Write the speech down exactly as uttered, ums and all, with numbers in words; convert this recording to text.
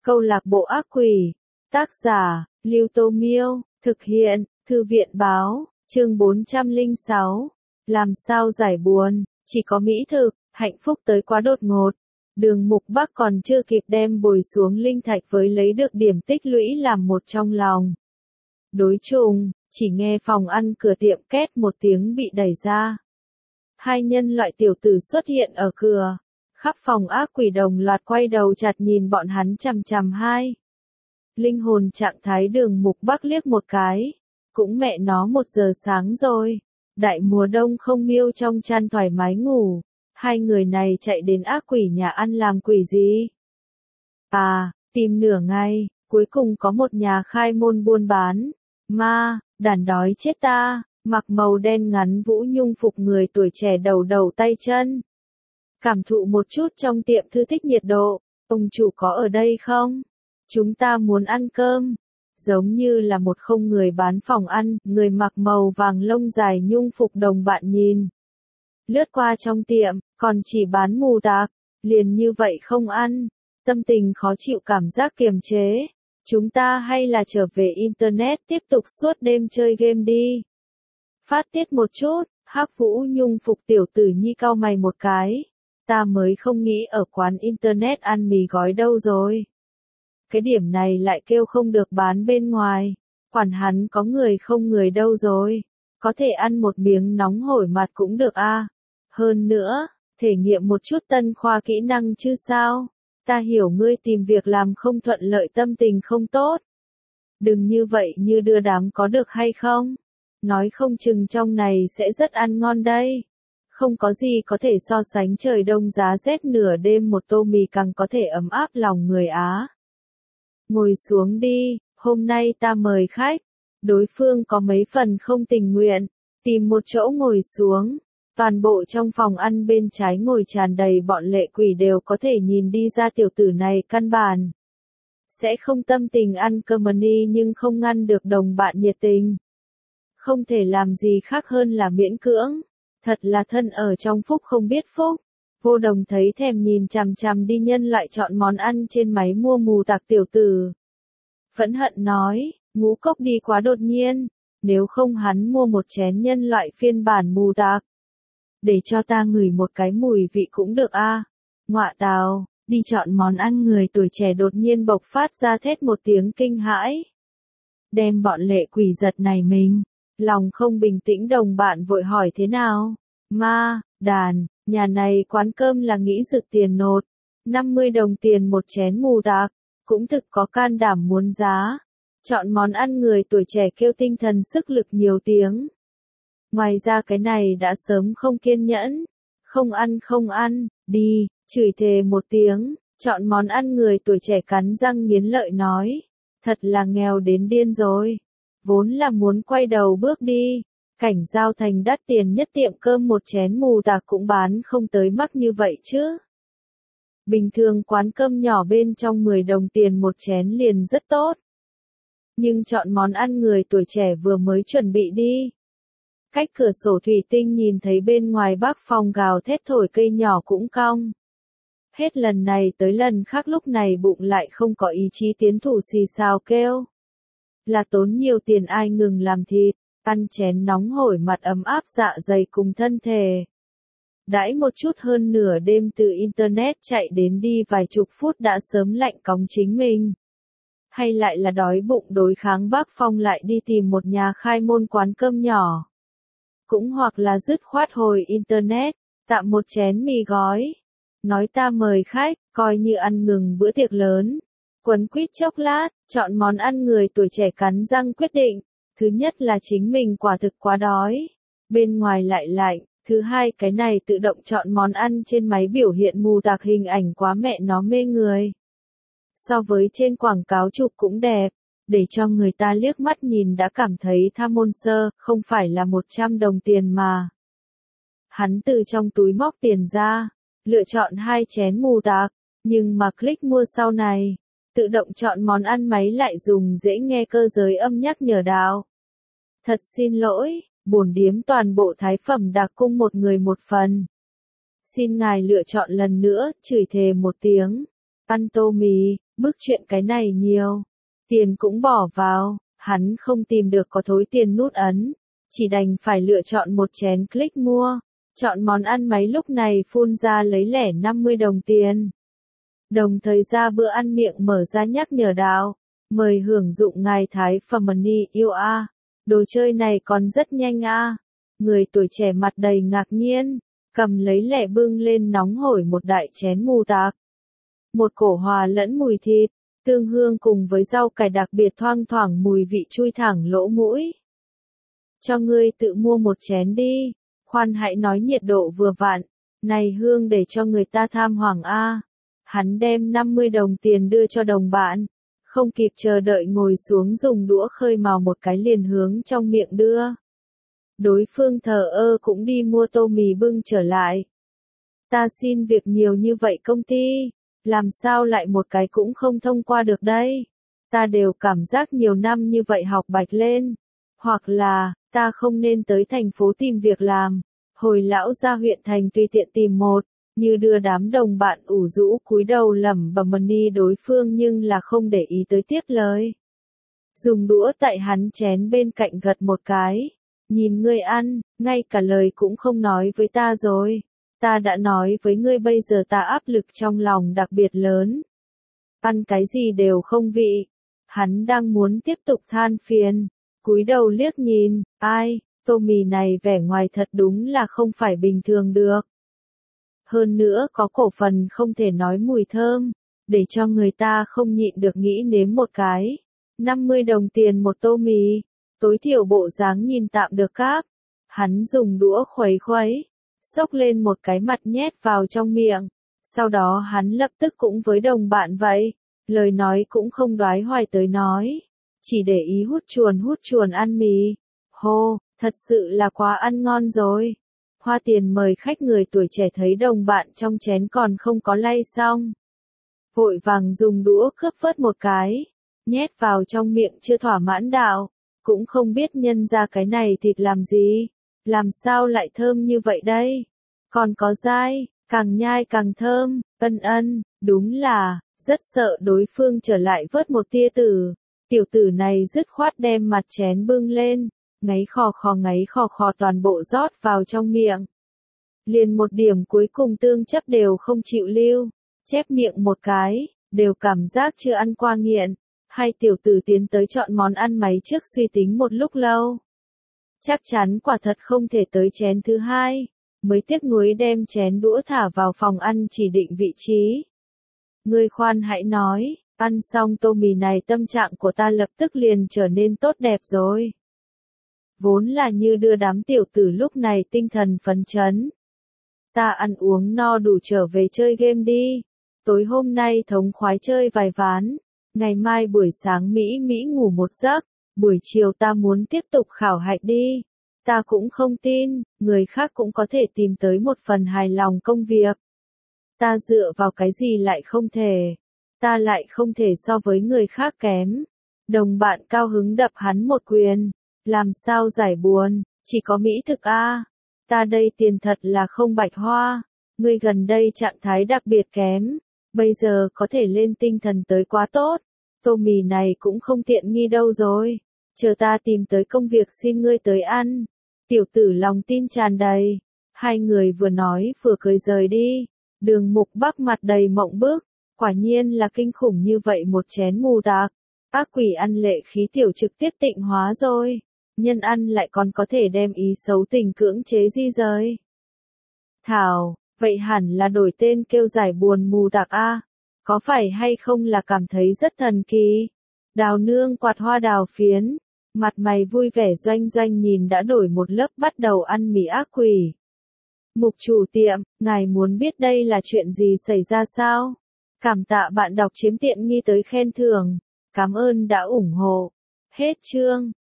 Câu lạc bộ ác quỷ. Tác giả, Lưu Tô Miêu. Thực hiện, Thư viện Báo. Chương bốn trăm lẻ sáu. Làm sao giải buồn, chỉ có mỹ thực, hạnh phúc tới quá đột ngột. Đường Mục Bắc còn chưa kịp đem bồi xuống linh thạch với lấy được điểm tích lũy làm một trong lòng. Đối trùng, chỉ nghe phòng ăn cửa tiệm két một tiếng bị đẩy ra. Hai nhân loại tiểu tử xuất hiện ở cửa. Khắp phòng ác quỷ đồng loạt quay đầu chặt nhìn bọn hắn chằm chằm hai. Linh hồn trạng thái Đường Mục Bắc liếc một cái. Cũng mẹ nó một giờ sáng rồi. Đại mùa đông không miêu trong chăn thoải mái ngủ. Hai người này chạy đến ác quỷ nhà ăn làm quỷ gì? À, tìm nửa ngày, cuối cùng có một nhà khai môn buôn bán. Ma, đàn đói chết ta, mặc màu đen ngắn vũ nhung phục người tuổi trẻ đầu đầu tay chân. Cảm thụ một chút trong tiệm thư thích nhiệt độ, ông chủ có ở đây không? Chúng ta muốn ăn cơm. Giống như là một không người bán phòng ăn, người mặc màu vàng lông dài nhung phục đồng bạn nhìn. Lướt qua trong tiệm, còn chỉ bán mù tạc, liền như vậy không ăn. Tâm tình khó chịu cảm giác kiềm chế. Chúng ta hay là trở về Internet tiếp tục suốt đêm chơi game đi. Phát tiết một chút, Hắc Vũ Nhung phục tiểu tử nhi cau mày một cái. Ta mới không nghĩ ở quán Internet ăn mì gói đâu rồi. Cái điểm này lại kêu không được bán bên ngoài. Quản hắn có người không người đâu rồi. Có thể ăn một miếng nóng hổi mặt cũng được a. À. Hơn nữa, thể nghiệm một chút tân khoa kỹ năng chứ sao. Ta hiểu ngươi tìm việc làm không thuận lợi tâm tình không tốt. Đừng như vậy như đưa đám có được hay không? Nói không chừng trong này sẽ rất ăn ngon đây. Không có gì có thể so sánh trời đông giá rét nửa đêm một tô mì càng có thể ấm áp lòng người Á. Ngồi xuống đi, hôm nay ta mời khách. Đối phương có mấy phần không tình nguyện, tìm một chỗ ngồi xuống. Toàn bộ trong phòng ăn bên trái ngồi tràn đầy bọn lệ quỷ đều có thể nhìn đi ra tiểu tử này căn bản. Sẽ không tâm tình ăn cơm ni nhưng không ngăn được đồng bạn nhiệt tình. Không thể làm gì khác hơn là miễn cưỡng. Thật là thân ở trong phúc không biết phúc. Vô Đồng thấy thèm nhìn chằm chằm đi nhân loại chọn món ăn trên máy mua mù tạc tiểu tử. Phẫn hận nói, ngũ cốc đi quá đột nhiên. Nếu không hắn mua một chén nhân loại phiên bản mù tạc. Để cho ta ngửi một cái mùi vị cũng được a. À. Ngọa tào, đi chọn món ăn người tuổi trẻ đột nhiên bộc phát ra thét một tiếng kinh hãi. Đem bọn lệ quỷ giật này mình. Lòng không bình tĩnh đồng bạn vội hỏi thế nào? Ma, đàn, nhà này quán cơm là nghĩ rực tiền nột. năm mươi đồng tiền một chén mù tạc. Cũng thực có can đảm muốn giá. Chọn món ăn người tuổi trẻ kêu tinh thần sức lực nhiều tiếng. Ngoài ra cái này đã sớm không kiên nhẫn. Không ăn không ăn, đi, chửi thề một tiếng. Chọn món ăn người tuổi trẻ cắn răng nghiến lợi nói. Thật là nghèo đến điên rồi. Vốn là muốn quay đầu bước đi. Cảnh giao thành đắt tiền nhất tiệm cơm một chén mù tạc cũng bán không tới mắc như vậy chứ. Bình thường quán cơm nhỏ bên trong mười đồng tiền một chén liền rất tốt. Nhưng chọn món ăn người tuổi trẻ vừa mới chuẩn bị đi. Cách cửa sổ thủy tinh nhìn thấy bên ngoài bác phòng gào thét thổi cây nhỏ cũng cong. Hết lần này tới lần khác lúc này bụng lại không có ý chí tiến thủ xì xào kêu. Là tốn nhiều tiền ai ngừng làm thịt, ăn chén nóng hổi mặt ấm áp dạ dày cùng thân thể. Đãi một chút hơn nửa đêm từ Internet chạy đến đi vài chục phút đã sớm lạnh cóng chính mình. Hay lại là đói bụng đối kháng bác Phong lại đi tìm một nhà khai môn quán cơm nhỏ. Cũng hoặc là dứt khoát hồi Internet, tạm một chén mì gói. Nói ta mời khách, coi như ăn ngừng bữa tiệc lớn. Quấn quýt chốc lát, chọn món ăn người tuổi trẻ cắn răng quyết định. Thứ nhất là chính mình quả thực quá đói. Bên ngoài lại lạnh. Thứ hai cái này tự động chọn món ăn trên máy biểu hiện mù tạc hình ảnh quá mẹ nó mê người. So với trên quảng cáo chụp cũng đẹp. Để cho người ta liếc mắt nhìn đã cảm thấy tham môn sơ, không phải là một trăm đồng tiền mà. Hắn từ trong túi móc tiền ra, lựa chọn hai chén mù tạc, nhưng mà click mua sau này, tự động chọn món ăn máy lại dùng dễ nghe cơ giới âm nhắc nhở đạo. Thật xin lỗi, bổn điếm toàn bộ thái phẩm đặc cung một người một phần. Xin ngài lựa chọn lần nữa, chửi thề một tiếng. Ăn tô mì, Bức chuyện cái này nhiều. Tiền cũng bỏ vào, hắn không tìm được có thối tiền nút ấn. Chỉ đành phải lựa chọn một chén click mua. Chọn món ăn mấy lúc này phun ra lấy lẻ năm mươi đồng tiền. Đồng thời ra bữa ăn miệng mở ra nhắc nhở đạo. Mời hưởng dụng ngài Thái phẩm money yêu a. Đồ chơi này còn rất nhanh a. Người tuổi trẻ mặt đầy ngạc nhiên. Cầm lấy lẻ bưng lên nóng hổi một đại chén mù tạc. Một cổ hòa lẫn mùi thịt, tương hương cùng với rau cải đặc biệt thoang thoảng mùi vị chui thẳng lỗ mũi. Cho ngươi tự mua một chén đi. Khoan hãy nói nhiệt độ vừa vặn. Này hương để cho người ta tham hoàng a. Hắn đem năm mươi đồng tiền đưa cho đồng bạn. Không kịp chờ đợi ngồi xuống dùng đũa khơi mào một cái liền hướng trong miệng đưa. Đối phương thờ ơ cũng đi mua tô mì bưng trở lại. Ta xin việc nhiều như vậy công ty, làm sao lại một cái cũng không thông qua được đây? Ta đều cảm giác nhiều năm như vậy học bạch lên. Hoặc là, ta không nên tới thành phố tìm việc làm. Hồi lão ra huyện thành tùy tiện tìm một, như đưa đám đồng bạn ủ rũ cúi đầu lẩm bẩm money đối phương nhưng là không để ý tới tiếp lời. Dùng đũa tại hắn chén bên cạnh gật một cái. Nhìn ngươi ăn, ngay cả lời cũng không nói với ta rồi. Ta đã nói với ngươi bây giờ ta áp lực trong lòng đặc biệt lớn. Ăn cái gì đều không vị. Hắn đang muốn tiếp tục than phiền. Cúi đầu liếc nhìn, ai, tô mì này vẻ ngoài thật đúng là không phải bình thường được. Hơn nữa có cổ phần không thể nói mùi thơm, để cho người ta không nhịn được nghĩ nếm một cái. năm mươi đồng tiền một tô mì, tối thiểu bộ dáng nhìn tạm được cáp. Hắn dùng đũa khuấy khuấy, xốc lên một cái mặt nhét vào trong miệng. Sau đó hắn lập tức cũng với đồng bạn vậy, lời nói cũng không đoái hoài tới nói. Chỉ để ý hút chuồn hút chuồn ăn mì. Hô, thật sự là quá ăn ngon rồi. Hoa tiền mời khách người tuổi trẻ thấy đồng bạn trong chén còn không có lay xong. Vội vàng dùng đũa cướp vớt một cái, nhét vào trong miệng chưa thỏa mãn đạo. Cũng không biết nhân ra cái này thịt làm gì, làm sao lại thơm như vậy đây. Còn có dai, càng nhai càng thơm, ân ân, đúng là, rất sợ đối phương trở lại vớt một tia tử. Tiểu tử này dứt khoát đem mặt chén bưng lên, ngáy khò khò ngáy khò khò toàn bộ rót vào trong miệng. Liền một điểm cuối cùng tương chấp đều không chịu lưu, chép miệng một cái, đều cảm giác chưa ăn qua nghiện. Hai tiểu tử tiến tới chọn món ăn máy trước suy tính một lúc lâu. Chắc chắn quả thật không thể tới chén thứ hai, mới tiếc nuối đem chén đũa thả vào phòng ăn chỉ định vị trí. Ngươi khoan hãy nói, ăn xong tô mì này tâm trạng của ta lập tức liền trở nên tốt đẹp rồi. Vốn là như đưa đám tiểu tử lúc này tinh thần phấn chấn. Ta ăn uống no đủ trở về chơi game đi. Tối hôm nay thống khoái chơi vài ván. Ngày mai buổi sáng Mỹ Mỹ ngủ một giấc. Buổi chiều ta muốn tiếp tục khảo hạch đi. Ta cũng không tin, người khác cũng có thể tìm tới một phần hài lòng công việc. Ta dựa vào cái gì lại không thể. Ta lại không thể so với người khác kém. Đồng bạn cao hứng đập hắn một quyền. Làm sao giải buồn, chỉ có mỹ thực a. Ta đây tiền thật là không bạch hoa. Ngươi gần đây trạng thái đặc biệt kém. Bây giờ có thể lên tinh thần tới quá tốt. Tô mì này cũng không tiện nghi đâu rồi. Chờ ta tìm tới công việc xin ngươi tới ăn. Tiểu tử lòng tin tràn đầy. Hai người vừa nói vừa cười rời đi. Đường Mục Bắc mặt đầy mộng bức. Quả nhiên là kinh khủng như vậy một chén mù tạc. Ác quỷ ăn lệ khí tiểu trực tiếp tịnh hóa rồi. Nhân ăn lại còn có thể đem ý xấu tình cưỡng chế di rời. Thảo, vậy hẳn là đổi tên kêu giải buồn mù tạc a. Có phải hay không là cảm thấy rất thần kỳ? Đào nương quạt hoa đào phiến. Mặt mày vui vẻ doanh doanh nhìn đã đổi một lớp bắt đầu ăn mì ác quỷ. Mục chủ tiệm, ngài muốn biết đây là chuyện gì xảy ra sao? Cảm tạ bạn đọc chiếm tiện nghi tới khen thưởng. Cảm ơn đã ủng hộ. Hết chương.